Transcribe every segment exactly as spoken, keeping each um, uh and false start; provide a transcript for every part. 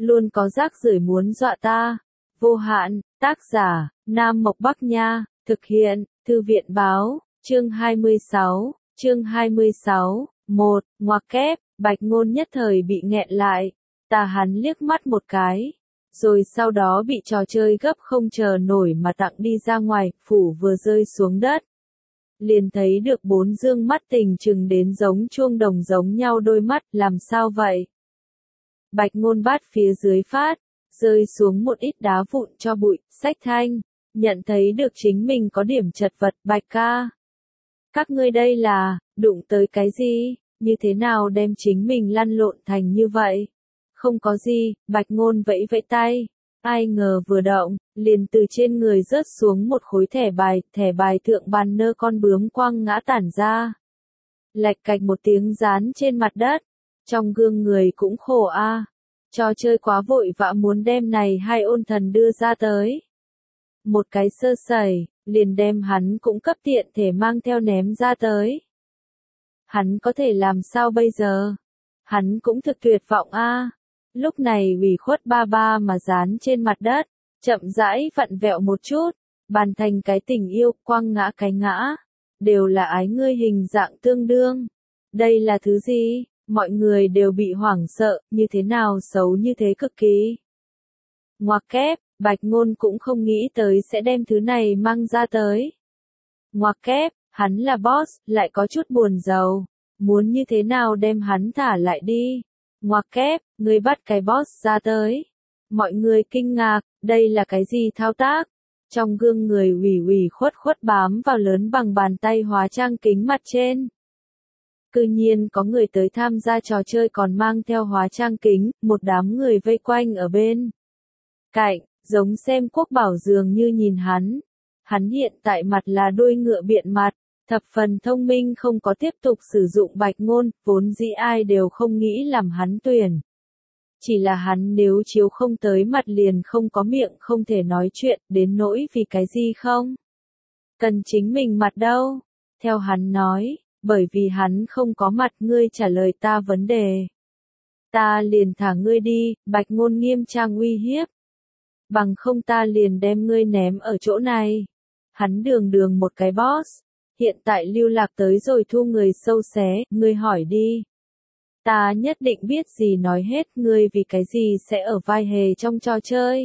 luôn có rác rưởi muốn dọa ta. Vô hạn, tác giả, Nam Mộc Bắc Nha, thực hiện, Thư viện Báo, chương hai mươi sáu, chương hai mươi sáu, một, ngoặc kép, Bạch Ngôn nhất thời bị nghẹn lại, tà hắn liếc mắt một cái, rồi sau đó bị trò chơi gấp không chờ nổi mà tặng đi ra ngoài, phủ vừa rơi xuống đất. Liền thấy được bốn dương mắt tình chừng đến giống chuông đồng giống nhau đôi mắt, làm sao vậy? Bạch Ngôn bát phía dưới phát, rơi xuống một ít đá vụn cho bụi, sách thanh, nhận thấy được chính mình có điểm chật vật, Bạch ca. Các ngươi đây là, đụng tới cái gì, như thế nào đem chính mình lăn lộn thành như vậy? Không có gì, Bạch Ngôn vẫy vẫy tay, ai ngờ vừa động, liền từ trên người rớt xuống một khối thẻ bài, thẻ bài thượng bàn nơ con bướm quăng ngã tản ra. Lạch cạch một tiếng dán trên mặt đất, trong gương người cũng khổ a, à. Trò chơi quá vội vã muốn đem này hai ôn thần đưa ra tới. Một cái sơ sẩy, liền đem hắn cũng cấp tiện thể mang theo ném ra tới. Hắn có thể làm sao bây giờ? Hắn cũng thực tuyệt vọng a. À. Lúc này ủy khuất ba ba mà dán trên mặt đất, chậm rãi vặn vẹo một chút, bàn thành cái tình yêu, quăng ngã cái ngã, đều là ái ngươi hình dạng tương đương. Đây là thứ gì? Mọi người đều bị hoảng sợ, như thế nào xấu như thế cực kỳ. Ngoặc kép, Bạch Ngôn cũng không nghĩ tới sẽ đem thứ này mang ra tới. Ngoặc kép, hắn là boss, lại có chút buồn rầu, muốn như thế nào đem hắn thả lại đi. Ngoặc kép, người bắt cái boss ra tới. Mọi người kinh ngạc, đây là cái gì thao tác? Trong gương người ủy ủy khuất khuất bám vào lớn bằng bàn tay hóa trang kính mặt trên. Cư nhiên có người tới tham gia trò chơi còn mang theo hóa trang kính, một đám người vây quanh ở bên cạnh, giống xem quốc bảo dường như nhìn hắn. Hắn hiện tại mặt là đuôi ngựa biện mặt, thập phần thông minh không có tiếp tục sử dụng Bạch Ngôn, vốn dĩ ai đều không nghĩ làm hắn tuyển. Chỉ là hắn nếu chiếu không tới mặt liền không có miệng không thể nói chuyện, đến nỗi vì cái gì không? Cần chính mình mặt đâu? Theo hắn nói, bởi vì hắn không có mặt, ngươi trả lời ta vấn đề. Ta liền thả ngươi đi, Bạch Ngôn nghiêm trang uy hiếp. Bằng không ta liền đem ngươi ném ở chỗ này. Hắn đường đường một cái boss, hiện tại lưu lạc tới rồi thu người sâu xé, ngươi hỏi đi. Ta nhất định biết gì nói hết, ngươi vì cái gì sẽ ở vai hề trong trò chơi.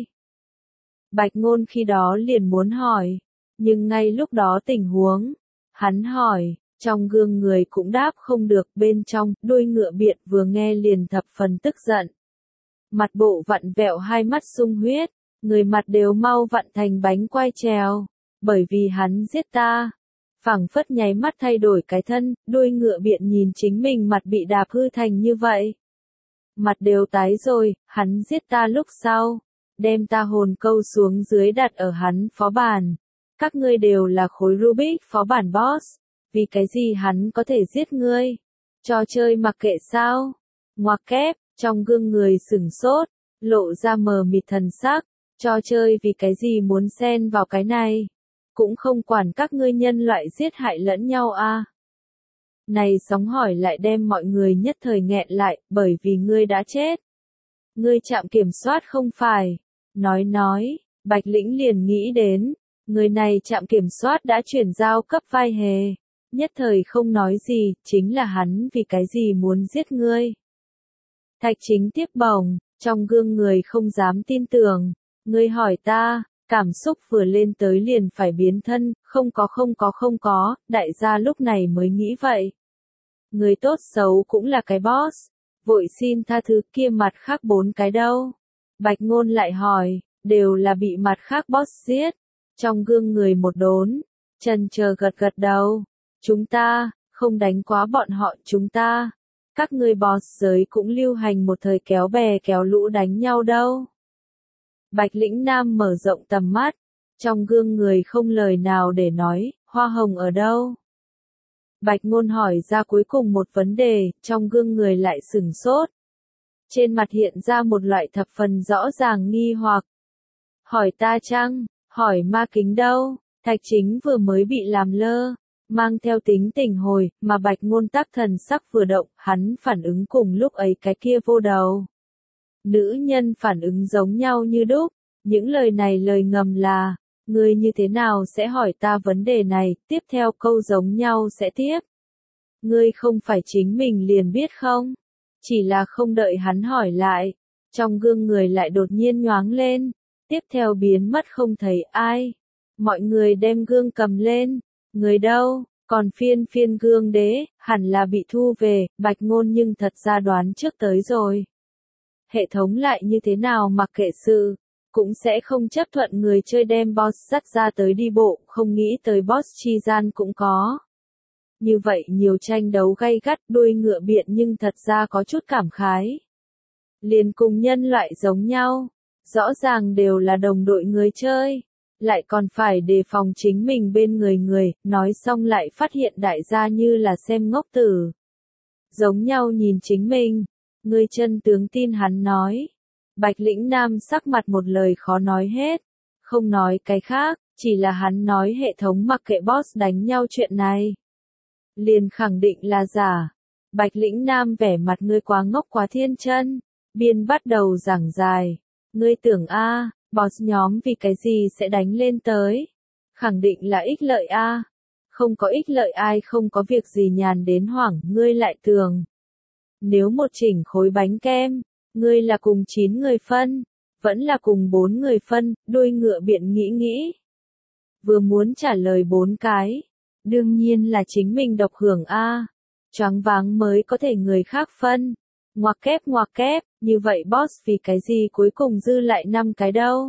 Bạch Ngôn khi đó liền muốn hỏi, nhưng ngay lúc đó tình huống, hắn hỏi, trong gương người cũng đáp không được, bên trong, đuôi ngựa biện vừa nghe liền thập phần tức giận. Mặt bộ vặn vẹo hai mắt sung huyết, người mặt đều mau vặn thành bánh quai trèo, bởi vì hắn giết ta. Phảng phất nháy mắt thay đổi cái thân, đuôi ngựa biện nhìn chính mình mặt bị đạp hư thành như vậy. Mặt đều tái rồi, hắn giết ta lúc sau, đem ta hồn câu xuống dưới đặt ở hắn phó bản. Các ngươi đều là khối Rubik phó bản boss, vì cái gì hắn có thể giết ngươi? Trò chơi mặc kệ sao? Ngoặc kép, trong gương người sửng sốt, lộ ra mờ mịt thần sắc, trò chơi vì cái gì muốn xen vào cái này? Cũng không quản các ngươi nhân loại giết hại lẫn nhau a. À. Này sóng hỏi lại đem mọi người nhất thời nghẹn lại, bởi vì ngươi đã chết. Ngươi trạm kiểm soát không phải. Nói nói, Bạch Lĩnh liền nghĩ đến, người này trạm kiểm soát đã chuyển giao cấp vai hề. Nhất thời không nói gì, chính là hắn vì cái gì muốn giết ngươi. Thạch Chính tiếp bổng, trong gương người không dám tin tưởng, ngươi hỏi ta. Cảm xúc vừa lên tới liền phải biến thân, không có không có không có, đại gia lúc này mới nghĩ vậy. Người tốt xấu cũng là cái boss, vội xin tha thứ, kia mặt khác bốn cái đâu. Bạch Ngôn lại hỏi, đều là bị mặt khác boss giết. Trong gương người một đốn, chần chờ gật gật đầu. Chúng ta, không đánh quá bọn họ chúng ta. Các ngươi boss giới cũng lưu hành một thời kéo bè kéo lũ đánh nhau đâu. Bạch Lĩnh Nam mở rộng tầm mắt, trong gương người không lời nào để nói, hoa hồng ở đâu? Bạch Ngôn hỏi ra cuối cùng một vấn đề, trong gương người lại sửng sốt. Trên mặt hiện ra một loại thập phần rõ ràng nghi hoặc. Hỏi ta chăng, hỏi ma kính đâu? Thạch Chính vừa mới bị làm lơ, mang theo tính tình hồi, mà Bạch Ngôn tác thần sắc vừa động, hắn phản ứng cùng lúc ấy cái kia vô đầu. Nữ nhân phản ứng giống nhau như đúc, những lời này lời ngầm là, ngươi như thế nào sẽ hỏi ta vấn đề này, tiếp theo câu giống nhau sẽ tiếp. Ngươi không phải chính mình liền biết không? Chỉ là không đợi hắn hỏi lại, trong gương người lại đột nhiên nhoáng lên, tiếp theo biến mất không thấy ai. Mọi người đem gương cầm lên, người đâu, còn phiên phiên gương đế, hẳn là bị thu về, Bạch Ngôn nhưng thật ra đoán trước tới rồi. Hệ thống lại như thế nào mặc kệ sự, cũng sẽ không chấp thuận người chơi đem boss dắt ra tới đi bộ, không nghĩ tới boss chi gian cũng có. Như vậy nhiều tranh đấu gay gắt đuôi ngựa biện nhưng thật ra có chút cảm khái. Liền cùng nhân loại giống nhau, rõ ràng đều là đồng đội người chơi, lại còn phải đề phòng chính mình bên người người, nói xong lại phát hiện đại gia như là xem ngốc tử. Giống nhau nhìn chính mình, người chân tướng tin hắn nói. Bạch Lĩnh Nam sắc mặt một lời khó nói hết, không nói cái khác, chỉ là hắn nói hệ thống mặc kệ boss đánh nhau chuyện này. Liền khẳng định là giả. Bạch Lĩnh Nam vẻ mặt ngươi quá ngốc quá thiên chân, biên bắt đầu giảng dài. Ngươi tưởng a, boss nhóm vì cái gì sẽ đánh lên tới? Khẳng định là ích lợi a. Không có ích lợi ai không có việc gì nhàn đến hoảng, ngươi lại tưởng. Nếu một chỉnh khối bánh kem, ngươi là cùng chín người phân, vẫn là cùng bốn người phân, đuôi ngựa biện nghĩ nghĩ. Vừa muốn trả lời bốn cái, đương nhiên là chính mình độc hưởng a, choáng váng mới có thể người khác phân. Ngoặc kép ngoặc kép, như vậy boss vì cái gì cuối cùng dư lại năm cái đâu?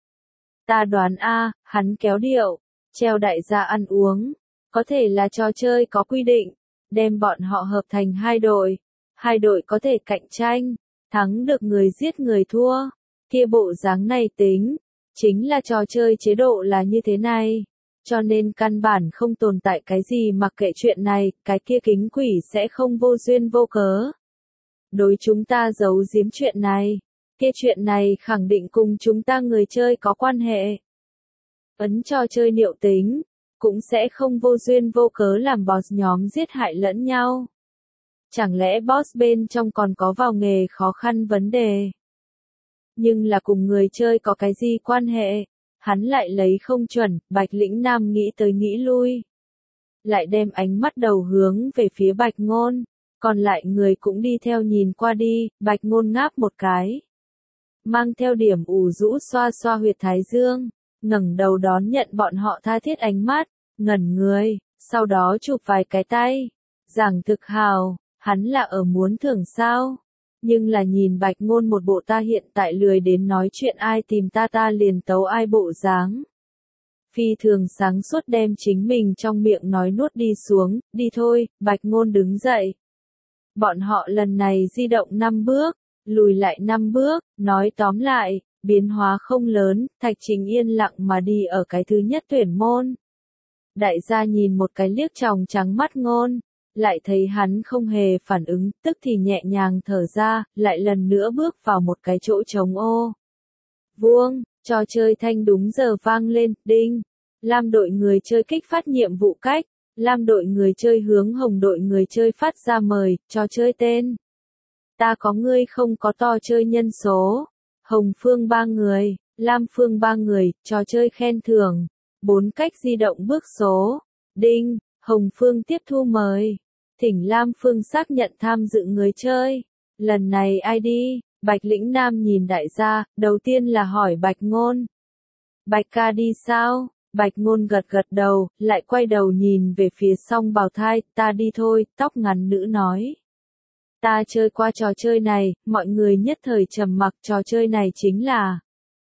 Ta đoán a, hắn kéo điệu, treo đại gia ăn uống, có thể là trò chơi có quy định, đem bọn họ hợp thành hai đội, hai đội có thể cạnh tranh, thắng được người giết người thua, kia bộ dáng này tính, chính là trò chơi chế độ là như thế này. Cho nên căn bản không tồn tại cái gì mặc kệ chuyện này, cái kia kính quỷ sẽ không vô duyên vô cớ. Đối chúng ta giấu giếm chuyện này, kia chuyện này khẳng định cùng chúng ta người chơi có quan hệ. Ấn trò chơi liệu tính, cũng sẽ không vô duyên vô cớ làm boss nhóm giết hại lẫn nhau. Chẳng lẽ boss bên trong còn có vào nghề khó khăn vấn đề? Nhưng là cùng người chơi có cái gì quan hệ? Hắn lại lấy không chuẩn, Bạch Lĩnh Nam nghĩ tới nghĩ lui. Lại đem ánh mắt đầu hướng về phía Bạch Ngôn, còn lại người cũng đi theo nhìn qua đi, Bạch Ngôn ngáp một cái. Mang theo điểm ủ rũ xoa xoa huyệt thái dương, ngẩng đầu đón nhận bọn họ tha thiết ánh mắt, ngẩn người, sau đó chụp vài cái tay. Giảng thực hào, hắn là ở muốn thưởng sao? Nhưng là nhìn Bạch Ngôn một bộ ta hiện tại lười đến nói chuyện ai tìm ta ta liền tấu ai bộ dáng. Phi thường sáng suốt đem chính mình trong miệng nói nuốt đi xuống, đi thôi, Bạch Ngôn đứng dậy. Bọn họ lần này di động năm bước, lùi lại năm bước, nói tóm lại, biến hóa không lớn, Thạch Trình yên lặng mà đi ở cái thứ nhất tuyển môn. Đại gia nhìn một cái liếc tròng trắng mắt Ngôn. Lại thấy hắn không hề phản ứng, tức thì nhẹ nhàng thở ra, lại lần nữa bước vào một cái chỗ trống ô. Vuông, trò chơi thanh đúng giờ vang lên, đinh. Lam đội người chơi kích phát nhiệm vụ cách, Lam đội người chơi hướng Hồng đội người chơi phát ra mời, trò chơi tên. Ta có ngươi không có to chơi nhân số. Hồng Phương ba người, Lam Phương ba người, trò chơi khen thưởng. Bốn cách di động bước số. Đinh, Hồng Phương tiếp thu mời. Thỉnh Lam Phương xác nhận tham dự người chơi. Lần này ai đi? Bạch Lĩnh Nam nhìn đại gia, đầu tiên là hỏi Bạch Ngôn. Bạch ca đi sao? Bạch Ngôn gật gật đầu, lại quay đầu nhìn về phía Song Bào Thai, ta đi thôi, tóc ngắn nữ nói. Ta chơi qua trò chơi này, mọi người nhất thời trầm mặc, trò chơi này chính là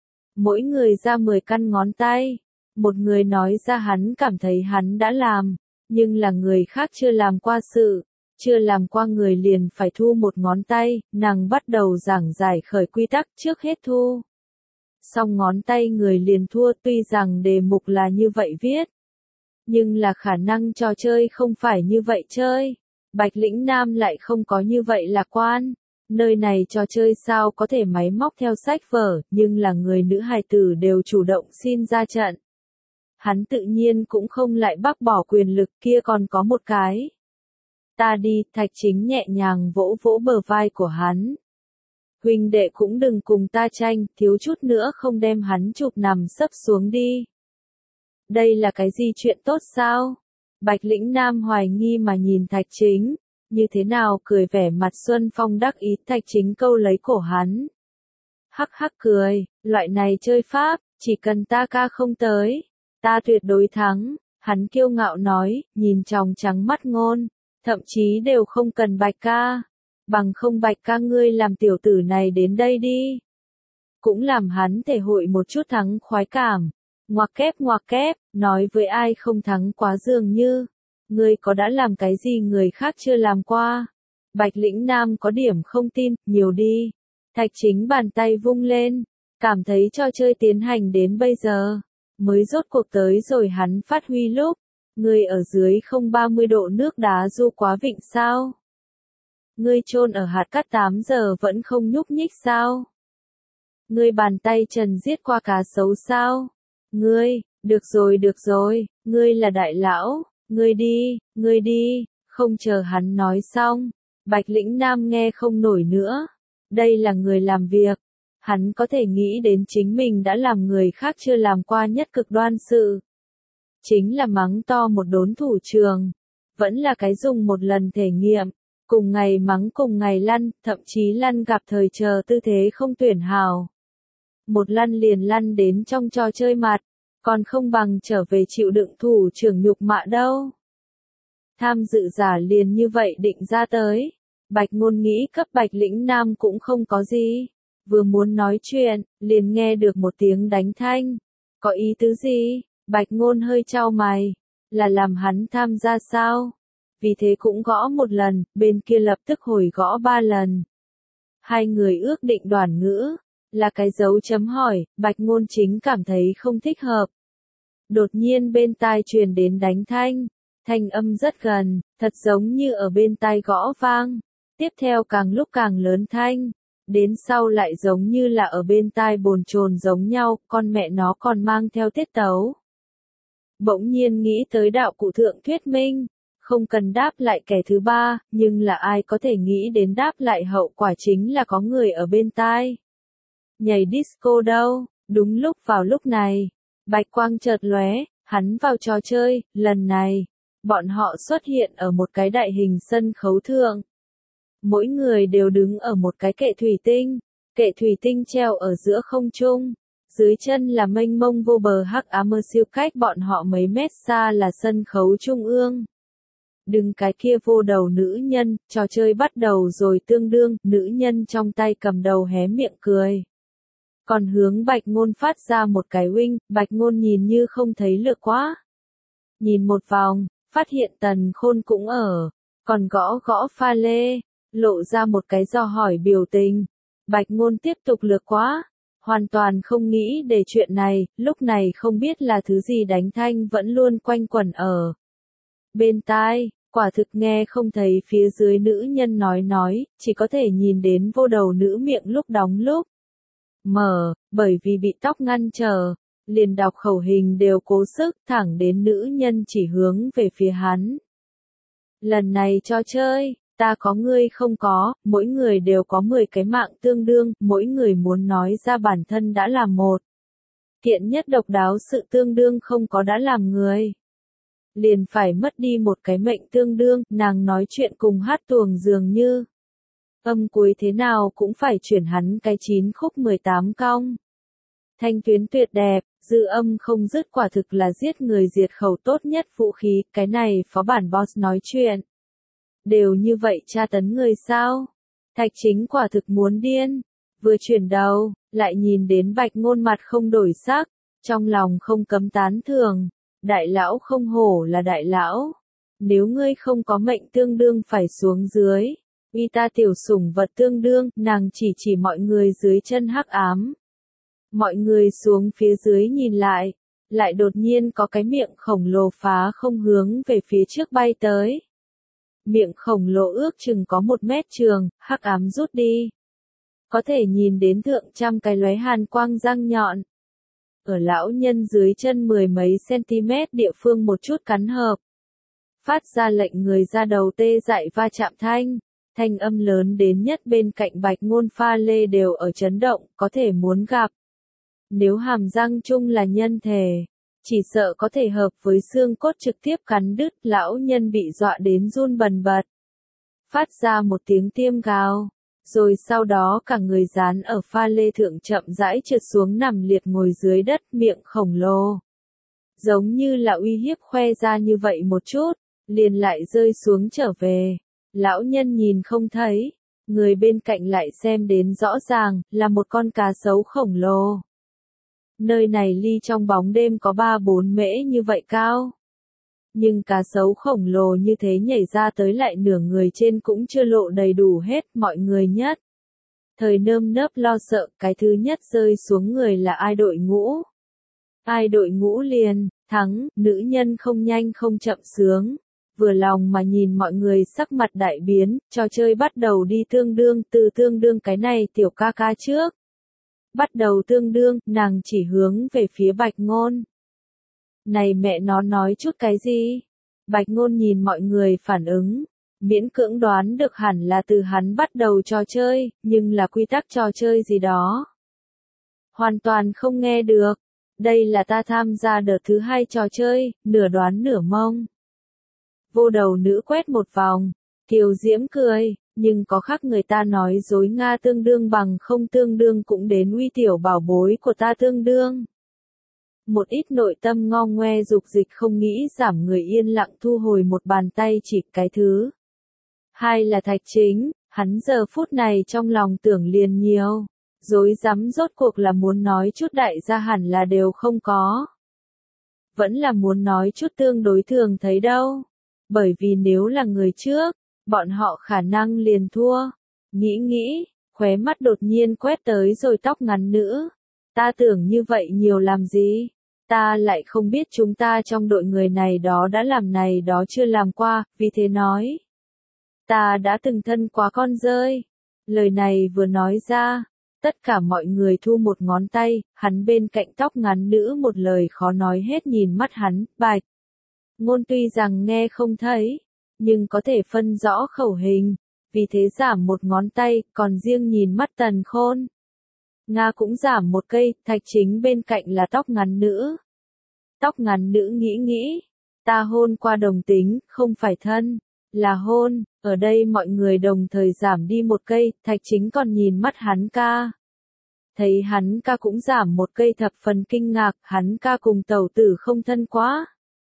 mỗi người ra mười căn ngón tay. Một người nói ra hắn cảm thấy hắn đã làm, nhưng là người khác chưa làm qua sự, chưa làm qua người liền phải thu một ngón tay, nàng bắt đầu giảng giải khởi quy tắc trước hết thu. Xong ngón tay người liền thua, tuy rằng đề mục là như vậy viết, nhưng là khả năng trò chơi không phải như vậy chơi. Bạch Lĩnh Nam lại không có như vậy lạc quan. Nơi này trò chơi sao có thể máy móc theo sách vở, nhưng là người nữ hài tử đều chủ động xin ra trận. Hắn tự nhiên cũng không lại bác bỏ quyền lực kia còn có một cái. Ta đi, Thạch Chính nhẹ nhàng vỗ vỗ bờ vai của hắn. huynh đệ cũng đừng cùng ta tranh, thiếu chút nữa không đem hắn chụp nằm sấp xuống đi. Đây là cái gì chuyện tốt sao? Bạch Lĩnh Nam hoài nghi mà nhìn Thạch Chính, như thế nào cười vẻ mặt Xuân Phong đắc ý. Thạch Chính câu lấy cổ hắn. Hắc hắc cười, loại này chơi pháp, chỉ cần ta ca không tới, ta tuyệt đối thắng. Hắn kiêu ngạo nói, nhìn tròng trắng mắt Ngôn, thậm chí đều không cần Bạch ca. Bằng không Bạch ca ngươi làm tiểu tử này đến đây đi. Cũng làm hắn thể hội một chút thắng khoái cảm. Ngoặc kép ngoặc kép, nói với ai không thắng quá dường như. Ngươi có đã làm cái gì người khác chưa làm qua? Bạch Lĩnh Nam có điểm không tin, nhiều đi. Thạch Chính bàn tay vung lên, cảm thấy trò chơi tiến hành đến bây giờ, mới rốt cuộc tới rồi hắn phát huy lúc. Ngươi ở dưới không ba mươi độ nước đá du quá vịnh sao? Ngươi chôn ở hạt cát tám giờ vẫn không nhúc nhích sao? Ngươi bàn tay trần giết qua cá sấu sao? Ngươi, được rồi được rồi, ngươi là đại lão, ngươi đi, ngươi đi, không chờ hắn nói xong. Bạch Lĩnh Nam nghe không nổi nữa. Đây là người làm việc. Hắn có thể nghĩ đến chính mình đã làm người khác chưa làm qua nhất cực đoan sự. Chính là mắng to một đốn thủ trường. Vẫn là cái dùng một lần thể nghiệm. Cùng ngày mắng cùng ngày lăn, thậm chí lăn gặp thời chờ tư thế không tuyển hào. Một lăn liền lăn đến trong trò chơi mặt, còn không bằng trở về chịu đựng thủ trưởng nhục mạ đâu. Tham dự giả liền như vậy định ra tới. Bạch Ngôn nghĩ cấp Bạch Lĩnh Nam cũng không có gì. Vừa muốn nói chuyện, liền nghe được một tiếng đánh thanh. Có ý tứ gì? Bạch Ngôn hơi chau mày. Là làm hắn tham gia sao? Vì thế cũng gõ một lần, bên kia lập tức hồi gõ ba lần. Hai người ước định đoản ngữ. Là cái dấu chấm hỏi, Bạch Ngôn chính cảm thấy không thích hợp. Đột nhiên bên tai truyền đến đánh thanh. Thanh âm rất gần, thật giống như ở bên tai gõ vang. Tiếp theo càng lúc càng lớn thanh. Đến sau lại giống như là ở bên tai bồn chồn giống nhau, con mẹ nó còn mang theo tiết tấu. Bỗng nhiên nghĩ tới đạo cụ thượng thuyết minh. Không cần đáp lại kẻ thứ ba, nhưng là ai có thể nghĩ đến đáp lại hậu quả chính là có người ở bên tai. Nhảy disco đâu, đúng lúc vào lúc này. Bạch quang chợt lóe, hắn vào trò chơi, lần này. Bọn họ xuất hiện ở một cái đại hình sân khấu thượng. Mỗi người đều đứng ở một cái kệ thủy tinh. Kệ thủy tinh treo ở giữa không trung. Dưới chân là mênh mông vô bờ hắc ám mơ siêu cách bọn họ mấy mét xa là sân khấu trung ương. Đừng cái kia vô đầu nữ nhân, trò chơi bắt đầu rồi tương đương, nữ nhân trong tay cầm đầu hé miệng cười. Còn hướng Bạch Ngôn phát ra một cái uinh, Bạch Ngôn nhìn như không thấy lược quá. Nhìn một vòng, phát hiện Tần Khôn cũng ở, còn gõ gõ pha lê, lộ ra một cái do hỏi biểu tình. Bạch Ngôn tiếp tục lược quá, hoàn toàn không nghĩ để chuyện này, lúc này không biết là thứ gì đánh thanh vẫn luôn quanh quẩn ở bên tai, quả thực nghe không thấy phía dưới nữ nhân nói nói, chỉ có thể nhìn đến vô đầu nữ miệng lúc đóng lúc mở, bởi vì bị tóc ngăn trở, liền đọc khẩu hình đều cố sức thẳng đến nữ nhân chỉ hướng về phía hắn. Lần này cho chơi, ta có ngươi không có, mỗi người đều có mười cái mạng tương đương, mỗi người muốn nói ra bản thân đã làm một. Kiện nhất độc đáo sự tương đương không có đã làm người. Liền phải mất đi một cái mệnh tương đương, nàng nói chuyện cùng hát tuồng dường như. Âm cuối thế nào cũng phải chuyển hắn cái chín khúc mười tám cong. Thanh tuyến tuyệt đẹp, dư âm không dứt quả thực là giết người diệt khẩu tốt nhất vũ khí, cái này phó bản boss nói chuyện. Đều như vậy tra tấn người sao? Thạch Chính quả thực muốn điên. Vừa chuyển đầu, lại nhìn đến Bạch Ngôn mặt không đổi sắc, trong lòng không cấm tán thưởng. Đại lão không hổ là đại lão. Nếu ngươi không có mệnh tương đương phải xuống dưới. Uy ta tiểu sủng vật tương đương, nàng chỉ chỉ mọi người dưới chân hắc ám. Mọi người xuống phía dưới nhìn lại, lại đột nhiên có cái miệng khổng lồ phá không hướng về phía trước bay tới. Miệng khổng lồ ước chừng có một mét trường, hắc ám rút đi. Có thể nhìn đến thượng trăm cái lóe hàn quang răng nhọn. Ở lão nhân dưới chân mười mấy cm địa phương một chút cắn hợp. Phát ra lệnh người ra đầu tê dại va chạm thanh. Thanh âm lớn đến nhất bên cạnh Bạch Ngôn pha lê đều ở chấn động, có thể muốn gặp. Nếu hàm răng chung là nhân thể, chỉ sợ có thể hợp với xương cốt trực tiếp cắn đứt, lão nhân bị dọa đến run bần bật. Phát ra một tiếng tiêm gào, rồi sau đó cả người dán ở pha lê thượng chậm rãi trượt xuống nằm liệt ngồi dưới đất, miệng khổng lồ. Giống như là uy hiếp khoe ra như vậy một chút, liền lại rơi xuống trở về. Lão nhân nhìn không thấy, người bên cạnh lại xem đến rõ ràng, là một con cá sấu khổng lồ. Nơi này ly trong bóng đêm có ba bốn mễ như vậy cao. Nhưng cá sấu khổng lồ như thế nhảy ra tới lại nửa người trên cũng chưa lộ đầy đủ hết, mọi người nhất. Thời nơm nớp lo sợ, cái thứ nhất rơi xuống người là ai đội ngũ. Ai đội ngũ liền, thắng, nữ nhân không nhanh không chậm sướng. Vừa lòng mà nhìn mọi người sắc mặt đại biến, trò chơi bắt đầu đi tương đương, từ tương đương cái này tiểu ca ca trước. Bắt đầu tương đương, nàng chỉ hướng về phía Bạch Ngôn. Này mẹ nó nói chút cái gì? Bạch Ngôn nhìn mọi người phản ứng, miễn cưỡng đoán được hẳn là từ hắn bắt đầu trò chơi, nhưng là quy tắc trò chơi gì đó. Hoàn toàn không nghe được, đây là ta tham gia đợt thứ hai trò chơi, nửa đoán nửa mông. Vô đầu nữ quét một vòng, Kiều Diễm cười, nhưng có khác người ta nói dối Nga tương đương bằng không tương đương cũng đến uy tiểu bảo bối của ta tương đương. Một ít nội tâm ngo ngoe dục dịch không nghĩ giảm người yên lặng thu hồi một bàn tay chỉ cái thứ. Hai là Thạch Chính, hắn giờ phút này trong lòng tưởng liền nhiều, dối rắm rốt cuộc là muốn nói chút đại gia hẳn là đều không có. Vẫn là muốn nói chút tương đối thường thấy đâu, bởi vì nếu là người trước, bọn họ khả năng liền thua. Nghĩ nghĩ, khóe mắt đột nhiên quét tới rồi tóc ngắn nữ. Ta tưởng như vậy nhiều làm gì? Ta lại không biết chúng ta trong đội người này đó đã làm này đó chưa làm qua, vì thế nói. Ta đã từng thân quá con rơi. Lời này vừa nói ra, tất cả mọi người thu một ngón tay, hắn bên cạnh tóc ngắn nữ một lời khó nói hết nhìn mắt hắn, Bạch Ngôn tuy rằng nghe không thấy, nhưng có thể phân rõ khẩu hình, vì thế giảm một ngón tay, còn riêng nhìn mắt Tần Khôn. Nga cũng giảm một cây, Thạch Chính bên cạnh là tóc ngắn nữ. Tóc ngắn nữ nghĩ nghĩ, ta hôn qua đồng tính, không phải thân, là hôn, ở đây mọi người đồng thời giảm đi một cây, Thạch Chính còn nhìn mắt hắn ca. Thấy hắn ca cũng giảm một cây thập phần kinh ngạc, hắn ca cùng tẩu tử không thân quá.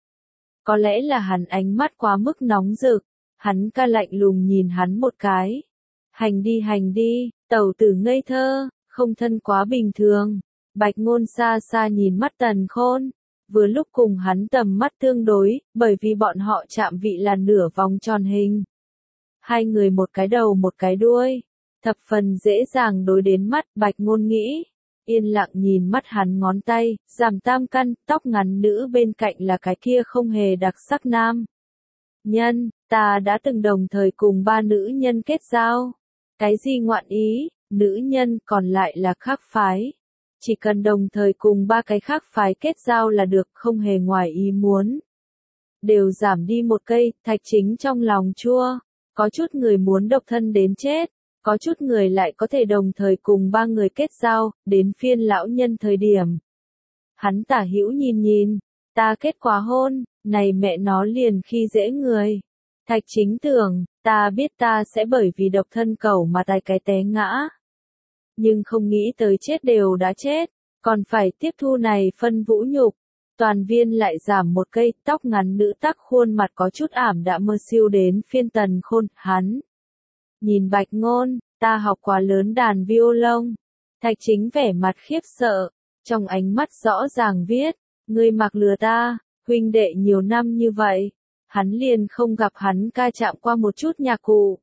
Có lẽ là hắn ánh mắt quá mức nóng rực, hắn ca lạnh lùng nhìn hắn một cái. Hành đi hành đi, tẩu tử ngây thơ, không thân quá bình thường. Bạch Ngôn xa xa nhìn mắt Tần Khôn, vừa lúc cùng hắn tầm mắt tương đối, bởi vì bọn họ chạm vị là nửa vòng tròn hình. Hai người một cái đầu một cái đuôi, thập phần dễ dàng đối đến mắt, Bạch Ngôn nghĩ. Yên lặng nhìn mắt hắn ngón tay, giảm tam căn, tóc ngắn nữ bên cạnh là cái kia không hề đặc sắc nam. Nhân, ta đã từng đồng thời cùng ba nữ nhân kết giao. Cái gì ngoạn ý, nữ nhân còn lại là khác phái. Chỉ cần đồng thời cùng ba cái khác phái kết giao là được, không hề ngoài ý muốn. Đều giảm đi một cây, Thạch Chính trong lòng chua. Có chút người muốn độc thân đến chết. Có chút người lại có thể đồng thời cùng ba người kết giao, đến phiên lão nhân thời điểm. Hắn tả hữu nhìn nhìn, ta kết quả hôn, này mẹ nó liền khi dễ người. Thạch Chính tưởng, ta biết ta sẽ bởi vì độc thân cầu mà tài cái té ngã. Nhưng không nghĩ tới chết đều đã chết, còn phải tiếp thu này phân vũ nhục. Toàn viên lại giảm một cây, tóc ngắn nữ tắc khuôn mặt có chút ảm đạm mơ siêu đến phiên Tần Khôn, hắn. Nhìn Bạch Ngôn, ta học quá lớn đàn violon. Thạch Chính vẻ mặt khiếp sợ, trong ánh mắt rõ ràng viết, ngươi mặc lừa ta, huynh đệ nhiều năm như vậy, hắn liền không gặp hắn ca chạm qua một chút nhạc cụ.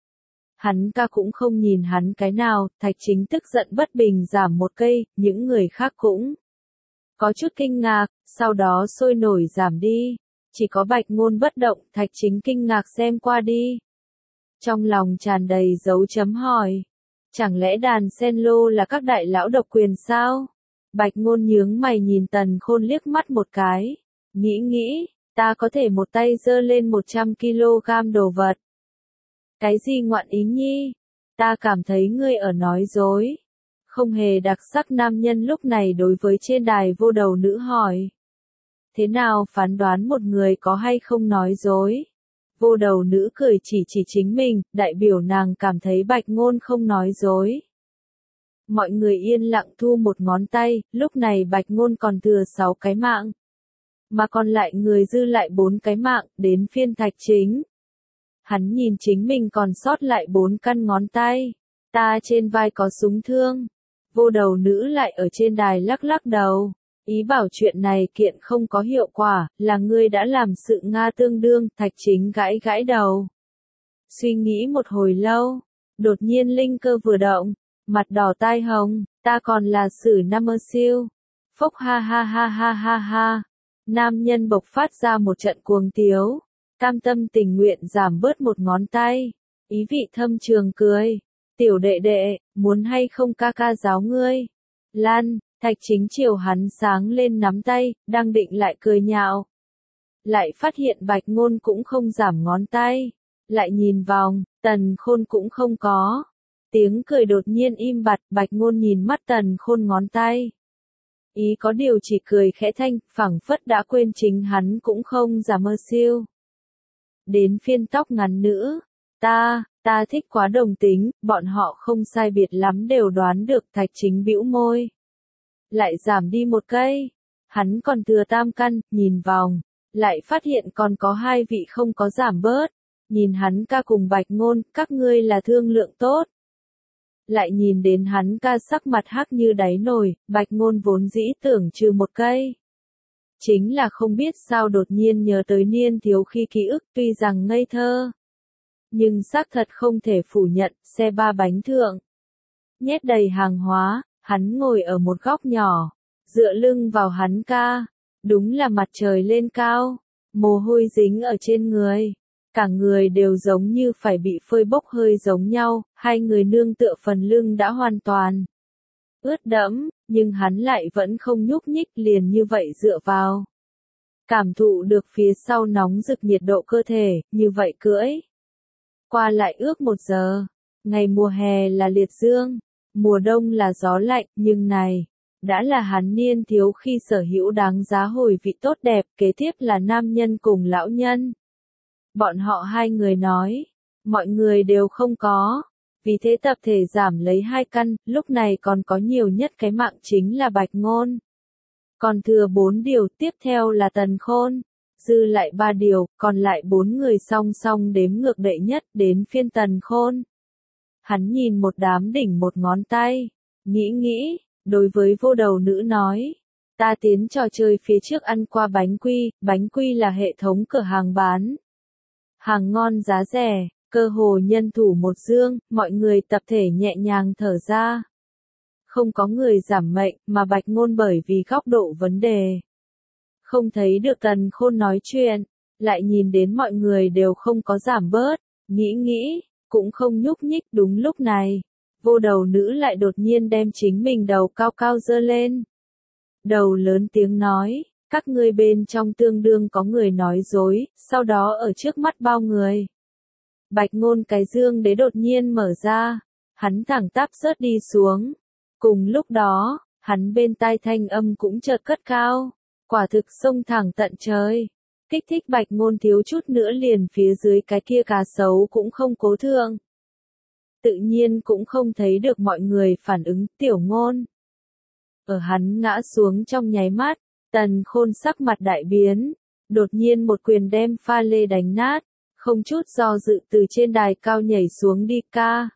Hắn ca cũng không nhìn hắn cái nào, Thạch Chính tức giận bất bình giảm một cây, những người khác cũng có chút kinh ngạc, sau đó sôi nổi giảm đi. Chỉ có Bạch Ngôn bất động, Thạch Chính kinh ngạc xem qua đi. Trong lòng tràn đầy dấu chấm hỏi. Chẳng lẽ đàn sen lô là các đại lão độc quyền sao? Bạch Ngôn nhướng mày nhìn Tần Khôn liếc mắt một cái. Nghĩ nghĩ, ta có thể một tay giơ lên một trăm ki lô gam đồ vật. Cái gì ngoạn ý nhi? Ta cảm thấy ngươi ở nói dối. Không hề đặc sắc nam nhân lúc này đối với trên đài vô đầu nữ hỏi. Thế nào phán đoán một người có hay không nói dối? Vô đầu nữ cười chỉ chỉ chính mình, đại biểu nàng cảm thấy Bạch Ngôn không nói dối. Mọi người yên lặng thu một ngón tay, lúc này Bạch Ngôn còn thừa sáu cái mạng. Mà còn lại người dư lại bốn cái mạng, đến phiên Thạch Chính. Hắn nhìn chính mình còn sót lại bốn căn ngón tay. Ta trên vai có súng thương. Vô đầu nữ lại ở trên đài lắc lắc đầu. Ý bảo chuyện này kiện không có hiệu quả, là ngươi đã làm sự Nga tương đương, Thạch Chính gãi gãi đầu. Suy nghĩ một hồi lâu, đột nhiên linh cơ vừa động, mặt đỏ tai hồng, ta còn là Sử Nam Mơ Siêu. Phốc ha ha ha ha ha ha. Nam nhân bộc phát ra một trận cuồng tiếu, cam tâm tình nguyện giảm bớt một ngón tay. Ý vị thâm trường cười. Tiểu đệ đệ, muốn hay không ca ca giáo ngươi? Lan. Thạch Chính chiều hắn sáng lên nắm tay, đang định lại cười nhạo. Lại phát hiện Bạch Ngôn cũng không giảm ngón tay. Lại nhìn vòng, Tần Khôn cũng không có. Tiếng cười đột nhiên im bặt, Bạch Ngôn nhìn mắt Tần Khôn ngón tay. Ý có điều chỉ cười khẽ thanh, phảng phất đã quên chính hắn cũng không giả mơ siêu. Đến phiên tóc ngắn nữ. Ta, ta thích quá đồng tính, bọn họ không sai biệt lắm đều đoán được. Thạch Chính bĩu môi. Lại giảm đi một cây. Hắn còn thừa tam căn, nhìn vòng. Lại phát hiện còn có hai vị không có giảm bớt. Nhìn hắn ca cùng Bạch Ngôn, các ngươi là thương lượng tốt. Lại nhìn đến hắn ca sắc mặt hắc như đáy nồi, Bạch Ngôn vốn dĩ tưởng trừ một cây. Chính là không biết sao đột nhiên nhớ tới niên thiếu khi ký ức tuy rằng ngây thơ. Nhưng xác thật không thể phủ nhận, xe ba bánh thượng. Nhét đầy hàng hóa, hắn ngồi ở một góc nhỏ, dựa lưng vào hắn ca. Đúng là mặt trời lên cao, mồ hôi dính ở trên người. Cả người đều giống như phải bị phơi bốc hơi giống nhau, hai người nương tựa phần lưng đã hoàn toàn ướt đẫm, nhưng hắn lại vẫn không nhúc nhích liền như vậy dựa vào. Cảm thụ được phía sau nóng rực nhiệt độ cơ thể, như vậy cưỡi. Qua lại ước một giờ, ngày mùa hè là liệt dương, mùa đông là gió lạnh, nhưng này, đã là hắn niên thiếu khi sở hữu đáng giá hồi vị tốt đẹp, kế tiếp là nam nhân cùng lão nhân. Bọn họ hai người nói, mọi người đều không có, vì thế tập thể giảm lấy hai căn, lúc này còn có nhiều nhất cái mạng chính là Bạch Ngôn. Còn thừa bốn điều, tiếp theo là Tần Khôn, dư lại ba điều, còn lại bốn người song song đếm ngược đệ nhất đến phiên Tần Khôn. Hắn nhìn một đám đỉnh một ngón tay, nghĩ nghĩ, đối với vô đầu nữ nói, ta tiến trò chơi phía trước ăn qua bánh quy, bánh quy là hệ thống cửa hàng bán. Hàng ngon giá rẻ, cơ hồ nhân thủ một dương, mọi người tập thể nhẹ nhàng thở ra. Không có người giảm mệnh, mà Bạch Ngôn bởi vì góc độ vấn đề. Không thấy được Tần Khôn nói chuyện, lại nhìn đến mọi người đều không có giảm bớt, nghĩ nghĩ, cũng không nhúc nhích. Đúng lúc này, vô đầu nữ lại đột nhiên đem chính mình đầu cao cao giơ lên. Đầu lớn tiếng nói. Các ngươi bên trong tương đương có người nói dối, sau đó ở trước mắt bao người. Bạch Ngôn cái dương đế đột nhiên mở ra, hắn thẳng tắp rớt đi xuống. Cùng lúc đó, hắn bên tai thanh âm cũng chợt cất cao, quả thực xông thẳng tận trời. Kích thích Bạch Ngôn thiếu chút nữa liền phía dưới cái kia cá sấu cũng không cố thượng. Tự nhiên cũng không thấy được mọi người phản ứng. Tiểu Ngôn. Ở hắn ngã xuống trong nháy mắt. Tần Khôn sắc mặt đại biến, đột nhiên một quyền đem pha lê đánh nát, không chút do dự từ trên đài cao nhảy xuống đi ca.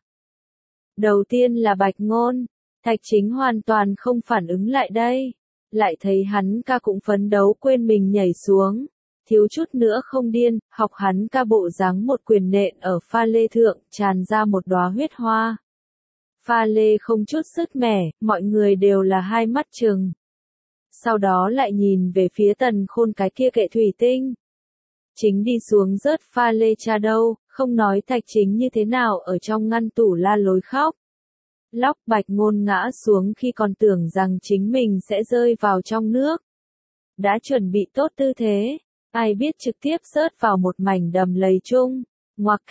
Đầu tiên là Bạch Ngôn, Thạch Chính hoàn toàn không phản ứng lại đây, lại thấy hắn ca cũng phấn đấu quên mình nhảy xuống, thiếu chút nữa không điên, học hắn ca bộ dáng một quyền nện ở pha lê thượng, tràn ra một đóa huyết hoa. Pha lê không chút sứt mẻ, mọi người đều là hai mắt trừng. Sau đó lại nhìn về phía Tần Khôn cái kia kệ thủy tinh. Chính đi xuống rớt pha lê cha đâu, không nói Thạch Chính như thế nào ở trong ngăn tủ la lối khóc. Lóc. Bạch Ngôn ngã xuống khi còn tưởng rằng chính mình sẽ rơi vào trong nước. Đã chuẩn bị tốt tư thế, ai biết trực tiếp rớt vào một mảnh đầm lầy chung. Ngoặc kép,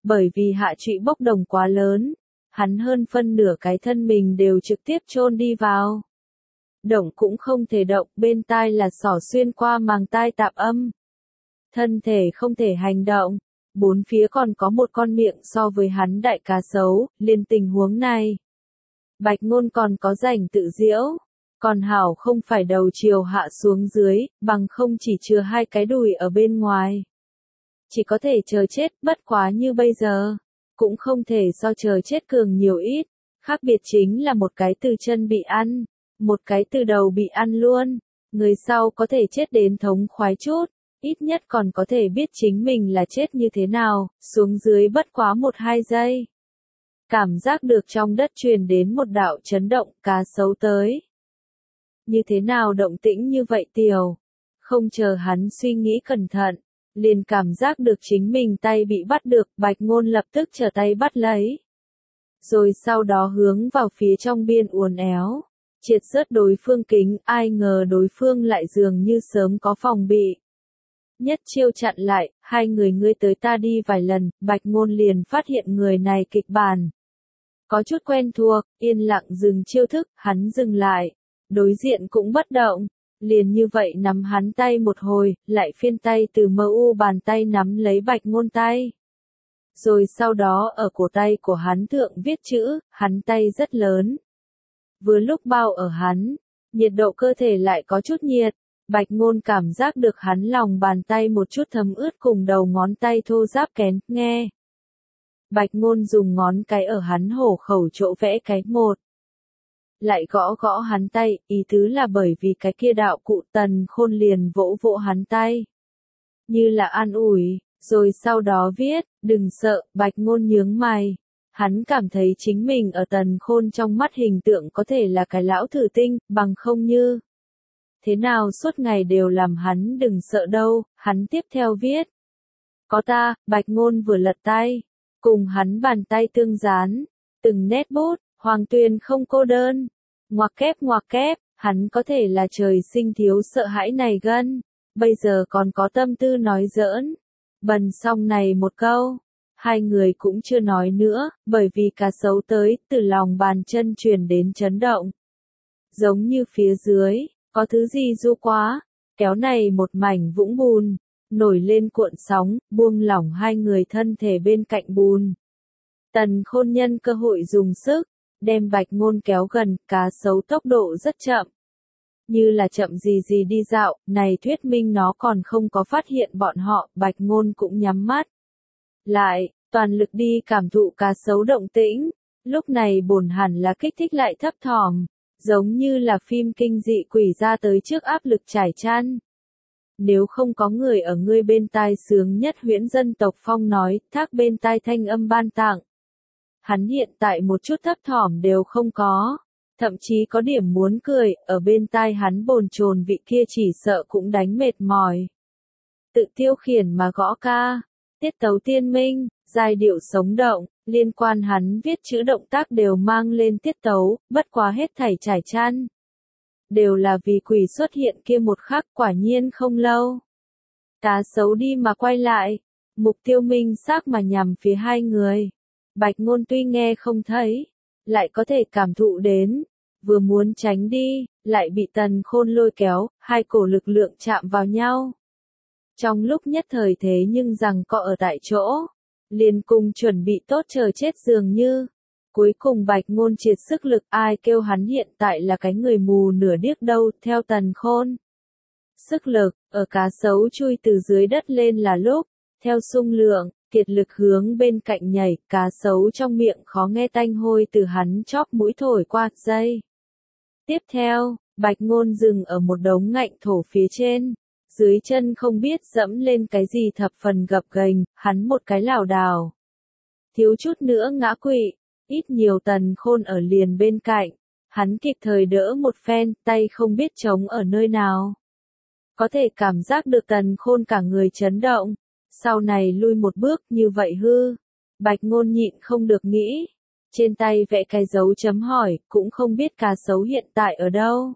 Bởi vì hạ trụy bốc đồng quá lớn, hắn hơn phân nửa cái thân mình đều trực tiếp chôn đi vào. Động cũng không thể động, bên tai là xỏ xuyên qua màng tai tạp âm. Thân thể không thể hành động, bốn phía còn có một con miệng so với hắn đại cá sấu, liền tình huống này. Bạch Ngôn còn có rảnh tự giễu, còn hảo không phải đầu chiều hạ xuống dưới, bằng không chỉ chừa hai cái đùi ở bên ngoài. Chỉ có thể chờ chết, bất quá như bây giờ, cũng không thể so chờ chết cường nhiều ít, khác biệt chính là một cái từ chân bị ăn, một cái từ đầu bị ăn luôn, người sau có thể chết đến thống khoái chút, ít nhất còn có thể biết chính mình là chết như thế nào, xuống dưới bất quá một hai giây. Cảm giác được trong đất truyền đến một đạo chấn động, cá sấu tới. Như thế nào động tĩnh như vậy tiểu? Không chờ hắn suy nghĩ cẩn thận, liền cảm giác được chính mình tay bị bắt được, Bạch Ngôn lập tức trở tay bắt lấy. Rồi sau đó hướng vào phía trong biên uốn éo, triệt rớt đối phương kính, ai ngờ đối phương lại dường như sớm có phòng bị. Nhất chiêu chặn lại, hai người ngươi tới ta đi vài lần, Bạch Ngôn liền phát hiện người này kịch bản. Có chút quen thuộc, yên lặng dừng chiêu thức, hắn dừng lại, đối diện cũng bất động, liền như vậy nắm hắn tay một hồi, lại phiên tay từ mơ u bàn tay nắm lấy Bạch Ngôn tay. Rồi sau đó ở cổ tay của hắn thượng viết chữ, hắn tay rất lớn. Vừa lúc bao ở hắn, nhiệt độ cơ thể lại có chút nhiệt, Bạch Ngôn cảm giác được hắn lòng bàn tay một chút thấm ướt cùng đầu ngón tay thô ráp kén, nghe. Bạch Ngôn dùng ngón cái ở hắn hổ khẩu chỗ vẽ cái một. Lại gõ gõ hắn tay, ý tứ là bởi vì cái kia đạo cụ Tần Khôn liền vỗ vỗ hắn tay. Như là an ủi, rồi sau đó viết, đừng sợ, Bạch Ngôn nhướng mày. Hắn cảm thấy chính mình ở Tần Khôn trong mắt hình tượng có thể là cái lão thử tinh, bằng không như. Thế nào suốt ngày đều làm hắn đừng sợ đâu, hắn tiếp theo viết. Có ta, Bạch Ngôn vừa lật tay, cùng hắn bàn tay tương dán, từng nét bút, Hoàng Tuyền không cô đơn. Ngoặc kép ngoặc kép, hắn có thể là trời sinh thiếu sợ hãi này gân, bây giờ còn có tâm tư nói giỡn. Bần xong này một câu, hai người cũng chưa nói nữa, bởi vì cá sấu tới, từ lòng bàn chân truyền đến chấn động. Giống như phía dưới, có thứ gì du quá, kéo này một mảnh vũng bùn, nổi lên cuộn sóng, buông lỏng hai người thân thể bên cạnh bùn. Tần Khôn nhân cơ hội dùng sức, đem Bạch Ngôn kéo gần, cá sấu tốc độ rất chậm. Như là chậm gì gì đi dạo, này thuyết minh nó còn không có phát hiện bọn họ, Bạch Ngôn cũng nhắm mắt. Lại, toàn lực đi cảm thụ cá sấu động tĩnh, lúc này bổn hẳn là kích thích lại thấp thỏm, giống như là phim kinh dị quỷ ra tới trước áp lực trải chăn. Nếu không có người ở ngươi bên tai sướng nhất huyễn dân tộc phong nói, thác bên tai thanh âm ban tặng. Hắn hiện tại một chút thấp thỏm đều không có, thậm chí có điểm muốn cười, ở bên tai hắn bồn chồn vị kia chỉ sợ cũng đánh mệt mỏi. Tự tiêu khiển mà gõ ca, tiết tấu tiên minh, giai điệu sống động, liên quan hắn viết chữ động tác đều mang lên tiết tấu, bất quá hết thảy trải chăn. Đều là vì quỷ xuất hiện kia một khắc, quả nhiên không lâu. Cá sấu đi mà quay lại, mục tiêu minh xác mà nhằm phía hai người. Bạch Ngôn tuy nghe không thấy, lại có thể cảm thụ đến, vừa muốn tránh đi, lại bị Tần Khôn lôi kéo, hai cổ lực lượng chạm vào nhau. Trong lúc nhất thời thế nhưng rằng cọ ở tại chỗ, liền cùng chuẩn bị tốt chờ chết dường như. Cuối cùng Bạch Ngôn triệt sức lực, ai kêu hắn hiện tại là cái người mù nửa điếc đâu, theo Tần Khôn. Sức lực, ở cá sấu chui từ dưới đất lên là lúc, theo xung lượng, kiệt lực hướng bên cạnh nhảy, cá sấu trong miệng khó nghe tanh hôi từ hắn chóp mũi thổi qua, dây. Tiếp theo, Bạch Ngôn dừng ở một đống ngạnh thổ phía trên, dưới chân không biết dẫm lên cái gì thập phần gập ghềnh, hắn một cái lảo đảo. Thiếu chút nữa ngã quỵ, ít nhiều Tần Khôn ở liền bên cạnh, hắn kịp thời đỡ một phen, tay không biết trống ở nơi nào. Có thể cảm giác được Tần Khôn cả người chấn động, sau này lui một bước như vậy hư. Bạch Ngôn nhịn không được nghĩ, trên tay vẽ cái dấu chấm hỏi, cũng không biết cá sấu hiện tại ở đâu.